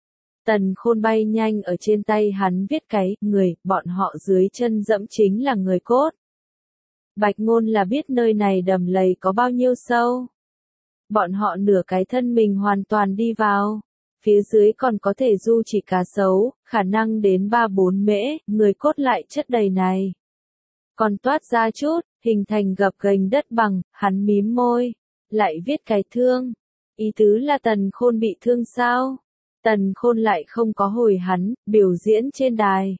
Tần Khôn bay nhanh ở trên tay hắn viết cái, người, bọn họ dưới chân dẫm chính là người cốt. Bạch Ngôn là biết nơi này đầm lầy có bao nhiêu sâu. Bọn họ nửa cái thân mình hoàn toàn đi vào. Phía dưới còn có thể du chỉ cá sấu, khả năng đến ba bốn mễ, người cốt lại chất đầy này. Còn toát ra chút, hình thành gập ghềnh đất bằng, hắn mím môi, lại viết cái thương. Ý tứ là Tần Khôn bị thương sao? Tần Khôn lại không có hồi hắn, biểu diễn trên đài.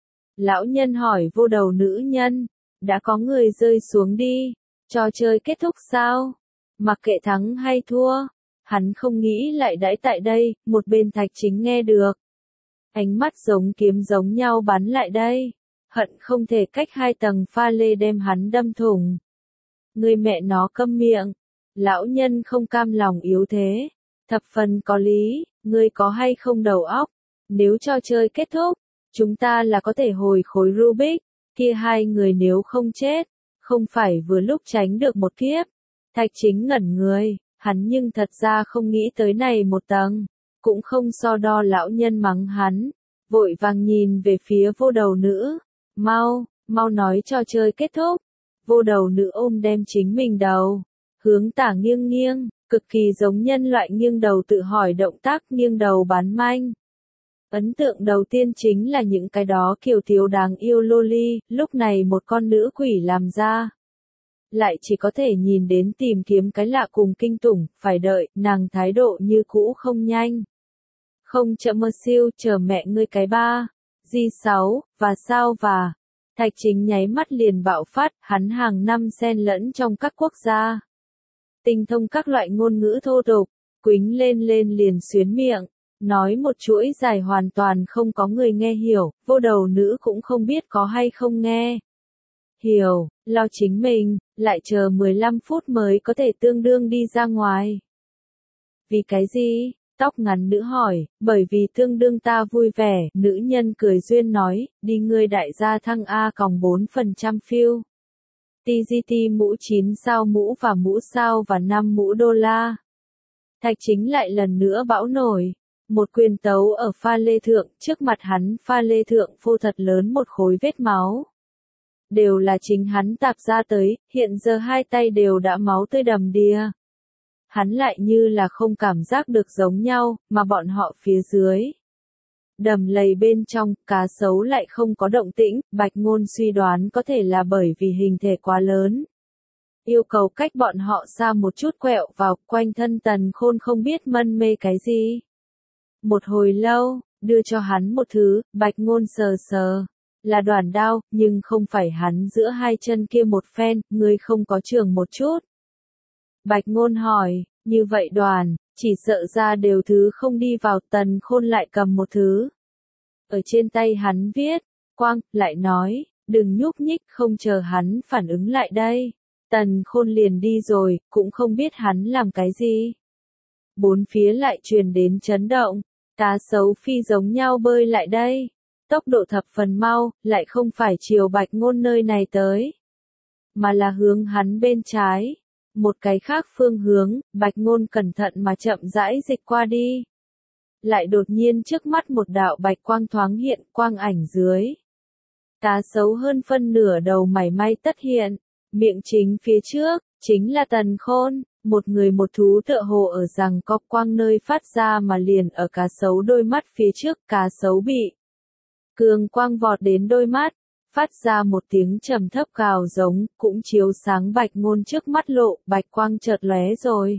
Lão nhân hỏi vô đầu nữ nhân, đã có người rơi xuống đi, trò chơi kết thúc sao? Mặc kệ thắng hay thua, hắn không nghĩ lại đãi tại đây, một bên Thạch Chính nghe được. Ánh mắt giống kiếm giống nhau bắn lại đây, hận không thể cách hai tầng pha lê đem hắn đâm thủng. Người mẹ nó câm miệng, lão nhân không cam lòng yếu thế, thập phần có lý, ngươi có hay không đầu óc, nếu trò chơi kết thúc, chúng ta là có thể hồi khối Rubik, kia hai người nếu không chết, không phải vừa lúc tránh được một kiếp. Thạch Chính ngẩn người, hắn nhưng thật ra không nghĩ tới này một tầng, cũng không so đo lão nhân mắng hắn, vội vàng nhìn về phía vô đầu nữ, mau, mau nói trò chơi kết thúc. Vô đầu nữ ôm đem chính mình đầu, hướng tả nghiêng nghiêng, cực kỳ giống nhân loại nghiêng đầu tự hỏi động tác nghiêng đầu bán manh. Ấn tượng đầu tiên chính là những cái đó kiều thiếu đáng yêu loli, lúc này một con nữ quỷ làm ra. Lại chỉ có thể nhìn đến tìm kiếm cái lạ cùng kinh tủng, phải đợi, nàng thái độ như cũ không nhanh. Không chậm mơ siêu, chờ mẹ ngươi cái ba. Di sáu, và sao và. Thạch Chính nháy mắt liền bạo phát, hắn hàng năm xen lẫn trong các quốc gia. Tinh thông các loại ngôn ngữ thô tục, quính lên lên liền xuyến miệng, nói một chuỗi dài hoàn toàn không có người nghe hiểu, vô đầu nữ cũng không biết có hay không nghe. Hiểu, lo chính mình, lại chờ mười lăm phút mới có thể tương đương đi ra ngoài. Vì cái gì? Tóc ngắn nữ hỏi, bởi vì tương đương ta vui vẻ, nữ nhân cười duyên nói, đi ngươi đại gia thăng A còng bốn phần trăm phiêu. tê giê tê mũ chín sao mũ và mũ sao và năm mũ đô la. Thạch Chính lại lần nữa bão nổi. Một quyền tấu ở pha lê thượng, trước mặt hắn pha lê thượng phô thật lớn một khối vết máu. Đều là chính hắn tạp ra tới, hiện giờ hai tay đều đã máu tươi đầm đìa. Hắn lại như là không cảm giác được giống nhau, mà bọn họ phía dưới. Đầm lầy bên trong, cá sấu lại không có động tĩnh, Bạch Ngôn suy đoán có thể là bởi vì hình thể quá lớn. Yêu cầu cách bọn họ xa một chút quẹo vào, quanh thân Tần Khôn không biết mân mê cái gì. Một hồi lâu, đưa cho hắn một thứ, Bạch Ngôn sờ sờ. Là đoàn đao, nhưng không phải hắn giữa hai chân kia một phen, ngươi không có trường một chút. Bạch Ngôn hỏi, như vậy đoàn, chỉ sợ ra đều thứ không đi vào. Tần Khôn lại cầm một thứ. Ở trên tay hắn viết, quang, lại nói, đừng nhúc nhích, không chờ hắn phản ứng lại đây. Tần Khôn liền đi rồi, cũng không biết hắn làm cái gì. Bốn phía lại truyền đến chấn động, cá sấu phi giống nhau bơi lại đây. Tốc độ thập phần mau, lại không phải chiều Bạch Ngôn nơi này tới, mà là hướng hắn bên trái. Một cái khác phương hướng, Bạch Ngôn cẩn thận mà chậm rãi dịch qua đi. Lại đột nhiên trước mắt một đạo bạch quang thoáng hiện, quang ảnh dưới. Cá sấu hơn phân nửa đầu mảy may tất hiện, miệng chính phía trước, chính là Tần Khôn, một người một thú tựa hồ ở rằng có quang nơi phát ra mà liền ở cá sấu đôi mắt phía trước, cá sấu bị cường quang vọt đến đôi mắt, phát ra một tiếng trầm thấp gào giống, cũng chiếu sáng Bạch Ngôn trước mắt lộ, bạch quang chợt lóe rồi.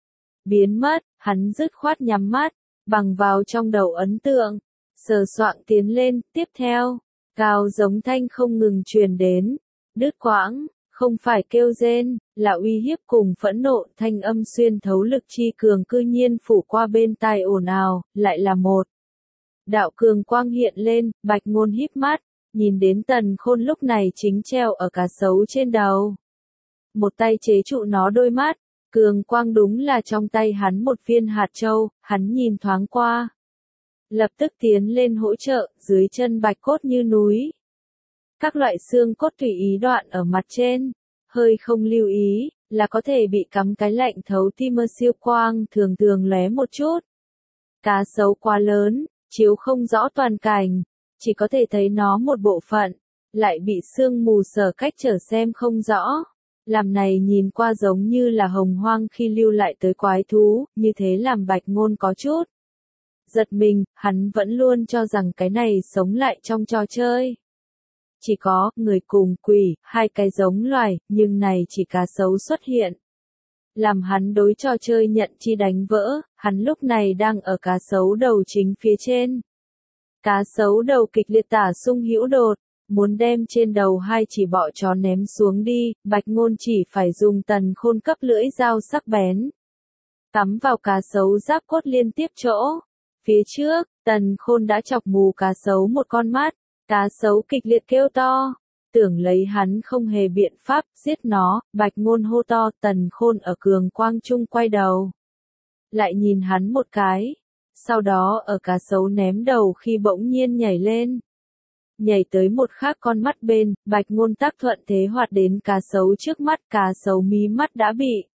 Biến mất, hắn dứt khoát nhắm mắt, bằng vào trong đầu ấn tượng, sờ soạng tiến lên, tiếp theo, gào giống thanh không ngừng truyền đến, đứt quãng, không phải kêu rên, là uy hiếp cùng phẫn nộ, thanh âm xuyên thấu lực chi cường cư nhiên phủ qua bên tai ồn ào, lại là một. Đạo cường quang hiện lên, Bạch Ngôn híp mắt, nhìn đến Tần Khôn lúc này chính treo ở cá sấu trên đầu. Một tay chế trụ nó đôi mắt, cường quang đúng là trong tay hắn một viên hạt châu, hắn nhìn thoáng qua. Lập tức tiến lên hỗ trợ, dưới chân bạch cốt như núi. Các loại xương cốt tùy ý đoạn ở mặt trên, hơi không lưu ý, là có thể bị cắm cái lạnh thấu tim mơ siêu quang thường thường lóe một chút. Cá sấu quá lớn, chiếu không rõ toàn cảnh, chỉ có thể thấy nó một bộ phận, lại bị sương mù sờ cách trở xem không rõ. Làm này nhìn qua giống như là hồng hoang khi lưu lại tới quái thú, như thế làm Bạch Ngôn có chút giật mình, hắn vẫn luôn cho rằng cái này sống lại trong trò chơi. Chỉ có người cùng quỷ, hai cái giống loài, nhưng này chỉ cá sấu xuất hiện. Làm hắn đối trò chơi nhận chi đánh vỡ, hắn lúc này đang ở cá sấu đầu chính phía trên. Cá sấu đầu kịch liệt tả sung hữu đột, muốn đem trên đầu hai chỉ bọ chó ném xuống đi, Bạch Ngôn chỉ phải dùng Tần Khôn cấp lưỡi dao sắc bén. Cắm vào cá sấu giáp cốt liên tiếp chỗ. Phía trước, Tần Khôn đã chọc mù cá sấu một con mắt, cá sấu kịch liệt kêu to. Tưởng lấy hắn không hề biện pháp giết nó, Bạch Ngôn hô to, Tần Khôn ở cường quang trung quay đầu. Lại nhìn hắn một cái. Sau đó ở cá sấu ném đầu khi bỗng nhiên nhảy lên. Nhảy tới một khác con mắt bên, Bạch Ngôn tác thuận thế hoạt đến cá sấu trước mắt, cá sấu mí mắt đã bị.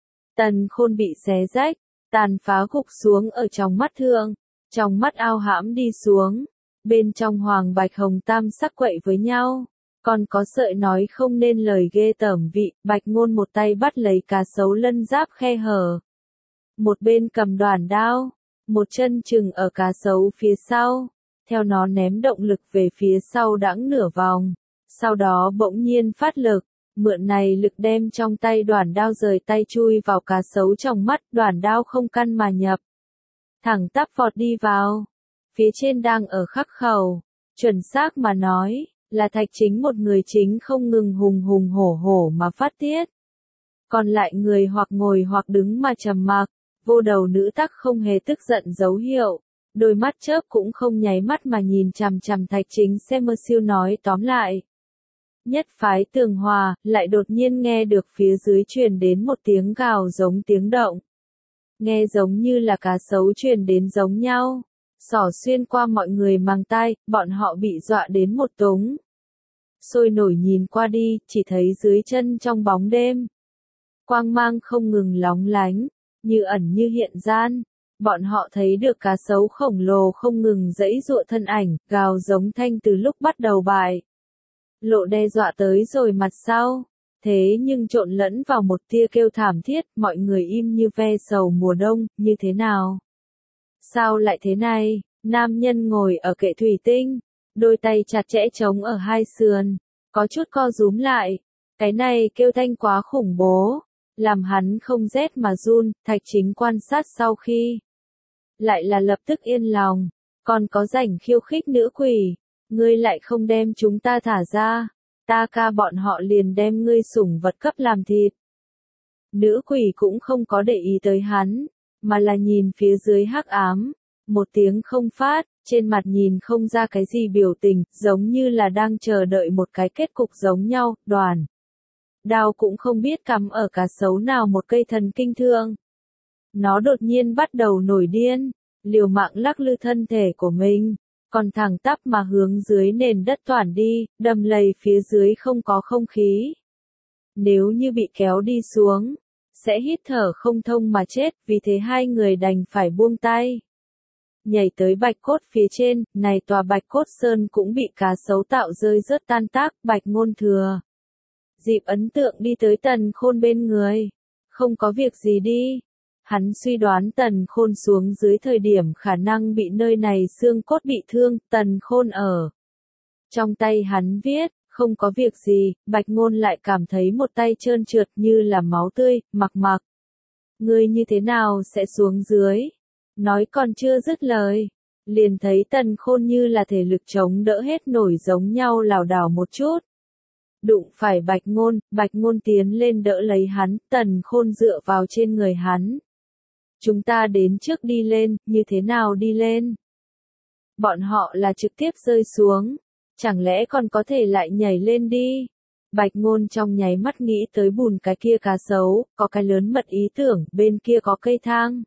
Tần Khôn bị xé rách, tàn phá gục xuống ở trong mắt thượng, trong mắt ao hãm đi xuống. Bên trong hoàng bạch hồng tam sắc quậy với nhau. Còn có sợi nói không nên lời ghê tởm vị, Bạch Ngôn một tay bắt lấy cá sấu lân giáp khe hở. Một bên cầm đoản đao, một chân chừng ở cá sấu phía sau, theo nó ném động lực về phía sau đãng nửa vòng, sau đó bỗng nhiên phát lực, mượn này lực đem trong tay đoản đao rời tay chui vào cá sấu trong mắt, đoản đao không căn mà nhập. Thẳng tắp vọt đi vào, phía trên đang ở khắc khẩu, chuẩn xác mà nói. Là Thạch Chính một người chính không ngừng hùng hùng hổ hổ mà phát tiết. Còn lại người hoặc ngồi hoặc đứng mà trầm mặc, vô đầu nữ tắc không hề tức giận dấu hiệu, đôi mắt chớp cũng không nháy mắt mà nhìn chằm chằm Thạch Chính xem mơ siêu nói tóm lại. Nhất phái Tường Hòa, lại đột nhiên nghe được phía dưới truyền đến một tiếng gào giống tiếng động. Nghe giống như là cá sấu truyền đến giống nhau. Xỏ xuyên qua mọi người màng tai, bọn họ bị dọa đến một túng. Sôi nổi nhìn qua đi, chỉ thấy dưới chân trong bóng đêm. Quang mang không ngừng lóng lánh, như ẩn như hiện gian. Bọn họ thấy được cá sấu khổng lồ không ngừng giãy giụa thân ảnh, gào giống thanh từ lúc bắt đầu bài. Lộ đe dọa tới rồi mặt sau. Thế nhưng trộn lẫn vào một tia kêu thảm thiết, mọi người im như ve sầu mùa đông, như thế nào? Sao lại thế này? Nam nhân ngồi ở kệ thủy tinh, đôi tay chặt chẽ chống ở hai sườn, có chút co rúm lại. Cái này kêu thanh quá khủng bố, làm hắn không rét mà run. Thạch Chính quan sát sau khi, lại là lập tức yên lòng, còn có rảnh khiêu khích nữ quỷ, ngươi lại không đem chúng ta thả ra, ta ca bọn họ liền đem ngươi sủng vật cấp làm thịt. Nữ quỷ cũng không có để ý tới hắn, mà là nhìn phía dưới hắc ám, một tiếng không phát, trên mặt nhìn không ra cái gì biểu tình, giống như là đang chờ đợi một cái kết cục giống nhau. Đoàn đao cũng không biết cắm ở cá sấu nào một cây thần kinh thương. Nó đột nhiên bắt đầu nổi điên, liều mạng lắc lư thân thể của mình, còn thẳng tắp mà hướng dưới nền đất toản đi, đầm lầy phía dưới không có không khí. Nếu như bị kéo đi xuống, sẽ hít thở không thông mà chết, vì thế hai người đành phải buông tay. Nhảy tới bạch cốt phía trên, này tòa bạch cốt sơn cũng bị cá sấu tạo rơi rớt tan tác. Bạch Ngôn thừa dịp ấn tượng đi tới Tần Khôn bên người. Không có việc gì đi. Hắn suy đoán Tần Khôn xuống dưới thời điểm khả năng bị nơi này xương cốt bị thương. Tần Khôn ở trong tay hắn viết, không có việc gì. Bạch Ngôn lại cảm thấy một tay trơn trượt như là máu tươi. Mặc mặc, ngươi như thế nào sẽ xuống dưới? Nói còn chưa dứt lời, liền thấy Tần Khôn như là thể lực chống đỡ hết nổi giống nhau lảo đảo một chút. Đụng phải Bạch Ngôn, Bạch Ngôn tiến lên đỡ lấy hắn, Tần Khôn dựa vào trên người hắn. Chúng ta đến trước đi lên, như thế nào đi lên? Bọn họ là trực tiếp rơi xuống, chẳng lẽ còn có thể lại nhảy lên đi? Bạch Ngôn trong nháy mắt nghĩ tới bùn cái kia cá sấu, có cái lớn mật ý tưởng, bên kia có cây thang.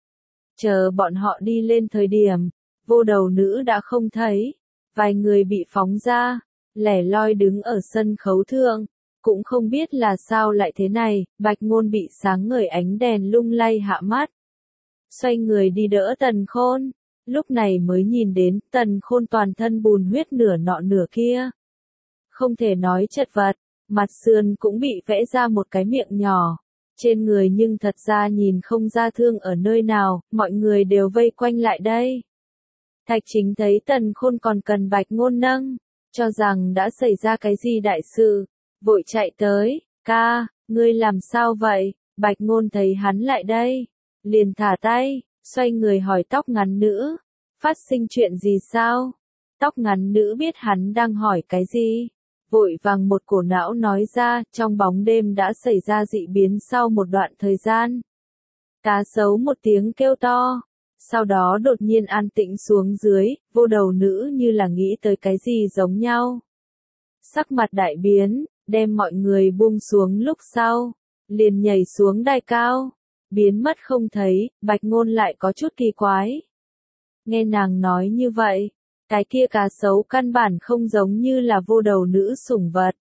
Chờ bọn họ đi lên thời điểm, vô đầu nữ đã không thấy, vài người bị phóng ra, lẻ loi đứng ở sân khấu thượng, cũng không biết là sao lại thế này. Bạch Ngôn bị sáng ngời ánh đèn lung lay hạ mắt, xoay người đi đỡ Tần Khôn, lúc này mới nhìn đến Tần Khôn toàn thân bùn huyết nửa nọ nửa kia, không thể nói chật vật, mặt sườn cũng bị vẽ ra một cái miệng nhỏ. Trên người nhưng thật ra nhìn không ra thương ở nơi nào, mọi người đều vây quanh lại đây. Thạch Chính thấy Tần Khôn còn cần Bạch Ngôn nâng, cho rằng đã xảy ra cái gì đại sự, vội chạy tới, ca, ngươi làm sao vậy? Bạch Ngôn thấy hắn lại đây, liền thả tay, xoay người hỏi tóc ngắn nữ, phát sinh chuyện gì sao? Tóc ngắn nữ biết hắn đang hỏi cái gì, vội vàng một cổ não nói ra, trong bóng đêm đã xảy ra dị biến sau một đoạn thời gian. Cá sấu một tiếng kêu to, sau đó đột nhiên an tĩnh xuống dưới, vô đầu nữ như là nghĩ tới cái gì giống nhau. Sắc mặt đại biến, đem mọi người buông xuống lúc sau, liền nhảy xuống đài cao, biến mất không thấy. Bạch Ngôn lại có chút kỳ quái. Nghe nàng nói như vậy, cái kia cá sấu căn bản không giống như là vô đầu nữ sủng vật.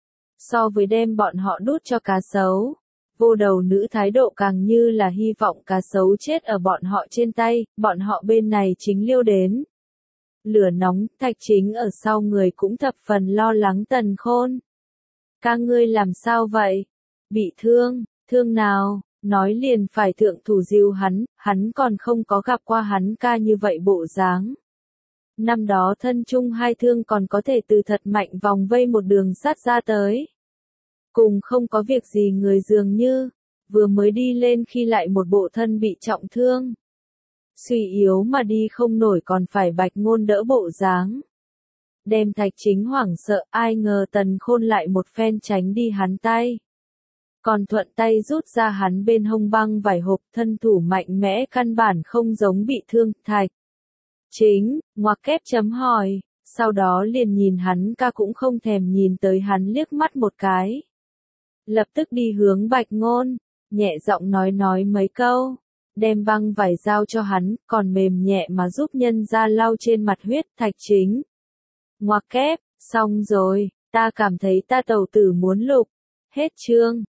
So với đem bọn họ đút cho cá sấu, vô đầu nữ thái độ càng như là hy vọng cá sấu chết ở bọn họ trên tay, bọn họ bên này chính liêu đến. Lửa nóng, Thạch Chính ở sau người cũng thập phần lo lắng Tần Khôn. Ca ngươi làm sao vậy? Bị thương, thương nào? Nói liền phải thượng thủ dìu hắn, hắn còn không có gặp qua hắn ca như vậy bộ dáng. Năm đó thân chung hai thương còn có thể từ thật mạnh vòng vây một đường sắt ra tới. Cùng không có việc gì người dường như, vừa mới đi lên khi lại một bộ thân bị trọng thương. Suy yếu mà đi không nổi còn phải Bạch Ngôn đỡ bộ dáng. Đem Thạch Chính hoảng sợ, ai ngờ Tần Khôn lại một phen tránh đi hắn tay. Còn thuận tay rút ra hắn bên hông băng vải hộp, thân thủ mạnh mẽ căn bản không giống bị thương. Thạch Chính, ngoặc kép chấm hỏi, sau đó liền nhìn hắn ca cũng không thèm nhìn tới hắn liếc mắt một cái. Lập tức đi hướng Bạch Ngôn, nhẹ giọng nói nói mấy câu, đem băng vải giao cho hắn, còn mềm nhẹ mà giúp nhân ra lau trên mặt huyết. Thạch Chính, ngoặc kép, xong rồi, ta cảm thấy ta tẩu tử muốn lục, hết chương.